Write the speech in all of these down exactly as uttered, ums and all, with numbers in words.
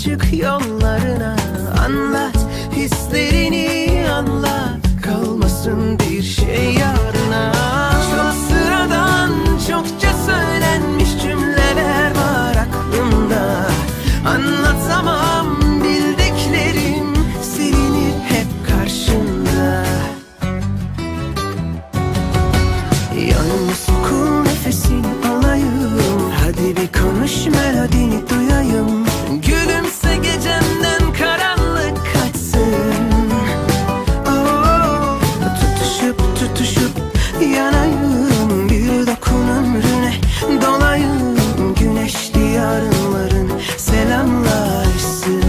çık yollarına. Anlat hislerini, anlat, kalmasın bir şey yarına. Çok sıradan, çokça söylenmiş cümleler var aklımda. Anlatamam bildiklerim, silinir hep karşında. Yanıma sokul, nefesini alayım. Hadi bir konuş, melodini duyayım. Gülümse, gecemden karanlık kaçsın. Oh, tutuşup tutuşup yanayım. Bir dokun ömrüne dolayım. Güneşli yarınların selamlaşsın.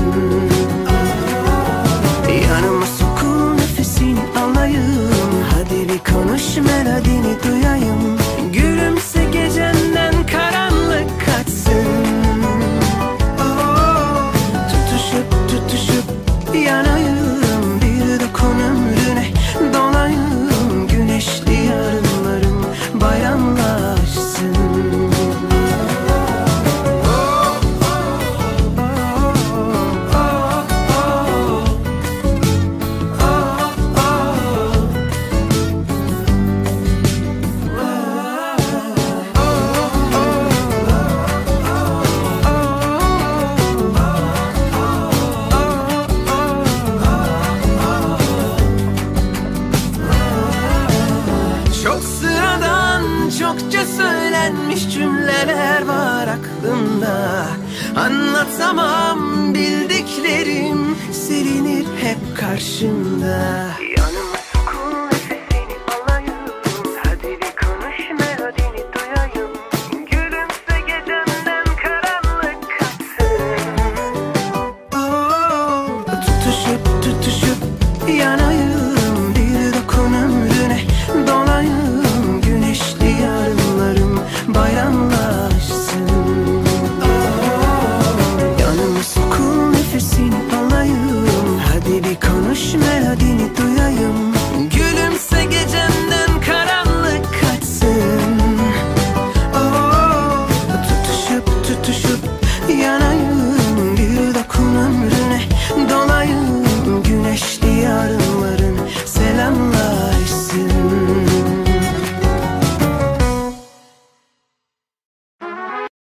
Yanıma sokul, nefesini alayım. Hadi bir konuş, melodini duyayım. Gülümse, gecenden karanlık kaçsın. Oh, tutuşup tutuşup yanayım. Bir dokun ömrüne dolayım. Güneşli yarınlarım bayramlaşsın. Çok sıradan, çokça söylenmiş cümleler var aklımda. Anlatamam bildiklerim, silinir hep karşımda.